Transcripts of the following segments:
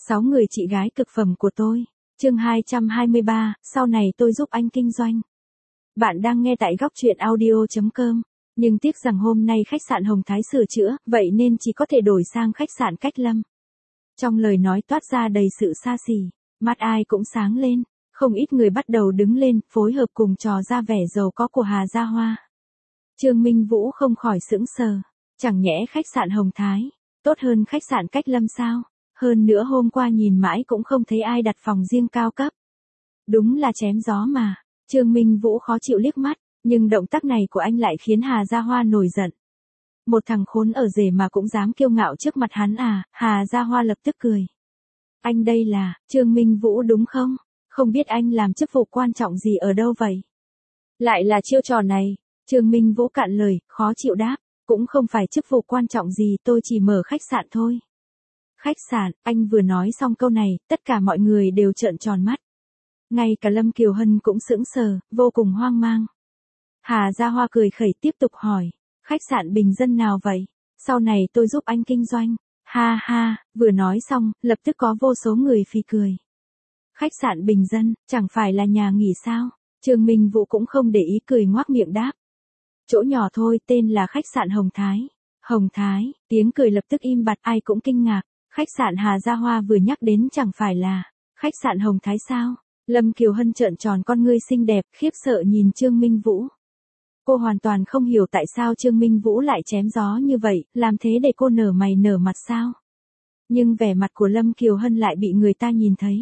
6 người chị gái cực phẩm của tôi. Chương 223, sau này tôi giúp anh kinh doanh. Bạn đang nghe tại góc truyện audio.com. Nhưng tiếc rằng hôm nay khách sạn Hồng Thái sửa chữa, vậy nên chỉ có thể đổi sang khách sạn Cách Lâm. Trong lời nói toát ra đầy sự xa xỉ, mắt ai cũng sáng lên, không ít người bắt đầu đứng lên, phối hợp cùng trò ra vẻ giàu có của Hà Gia Hoa. Trương Minh Vũ không khỏi sững sờ, chẳng nhẽ khách sạn Hồng Thái tốt hơn khách sạn Cách Lâm sao? Hơn nữa hôm qua nhìn mãi cũng không thấy ai đặt phòng riêng cao cấp. Đúng là chém gió mà. Trương Minh Vũ khó chịu liếc mắt, nhưng động tác này của anh lại khiến Hà Gia Hoa nổi giận. Một thằng khốn ở rể mà cũng dám kiêu ngạo trước mặt hắn à? Hà Gia Hoa lập tức cười. Anh đây là Trương Minh Vũ đúng không? Không biết anh làm chức vụ quan trọng gì ở đâu vậy? Lại là chiêu trò này. Trương Minh Vũ cạn lời, khó chịu đáp. Cũng không phải chức vụ quan trọng gì, tôi chỉ mở khách sạn thôi. Khách sạn, anh vừa nói xong câu này, tất cả mọi người đều trợn tròn mắt. Ngay cả Lâm Kiều Hân cũng sững sờ, vô cùng hoang mang. Hà Gia Hoa cười khẩy tiếp tục hỏi, khách sạn bình dân nào vậy? Sau này tôi giúp anh kinh doanh. Ha ha, vừa nói xong, lập tức có vô số người phì cười. Khách sạn bình dân, chẳng phải là nhà nghỉ sao? Trương Minh Vũ cũng không để ý cười ngoác miệng đáp. Chỗ nhỏ thôi, tên là khách sạn Hồng Thái. Hồng Thái, tiếng cười lập tức im bặt, ai cũng kinh ngạc. Khách sạn Hà Gia Hoa vừa nhắc đến chẳng phải là khách sạn Hồng Thái sao? Lâm Kiều Hân trợn tròn con ngươi xinh đẹp, khiếp sợ nhìn Trương Minh Vũ. Cô hoàn toàn không hiểu tại sao Trương Minh Vũ lại chém gió như vậy, làm thế để cô nở mày nở mặt sao? Nhưng vẻ mặt của Lâm Kiều Hân lại bị người ta nhìn thấy.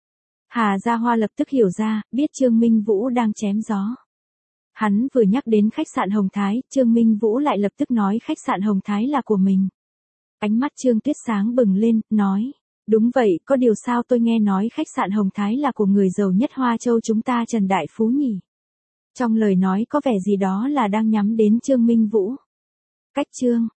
Hà Gia Hoa lập tức hiểu ra, biết Trương Minh Vũ đang chém gió. Hắn vừa nhắc đến khách sạn Hồng Thái, Trương Minh Vũ lại lập tức nói khách sạn Hồng Thái là của mình. Ánh mắt Trương Tuyết sáng bừng lên, nói, đúng vậy, có điều sao tôi nghe nói khách sạn Hồng Thái là của người giàu nhất Hoa Châu chúng ta Trần Đại Phú nhỉ? Trong lời nói có vẻ gì đó là đang nhắm đến Trương Minh Vũ. Cách Trương